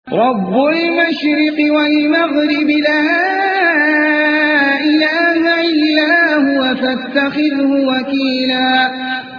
رب المشرق والمغرب لا إله إلا هو فاتخذه وكيلا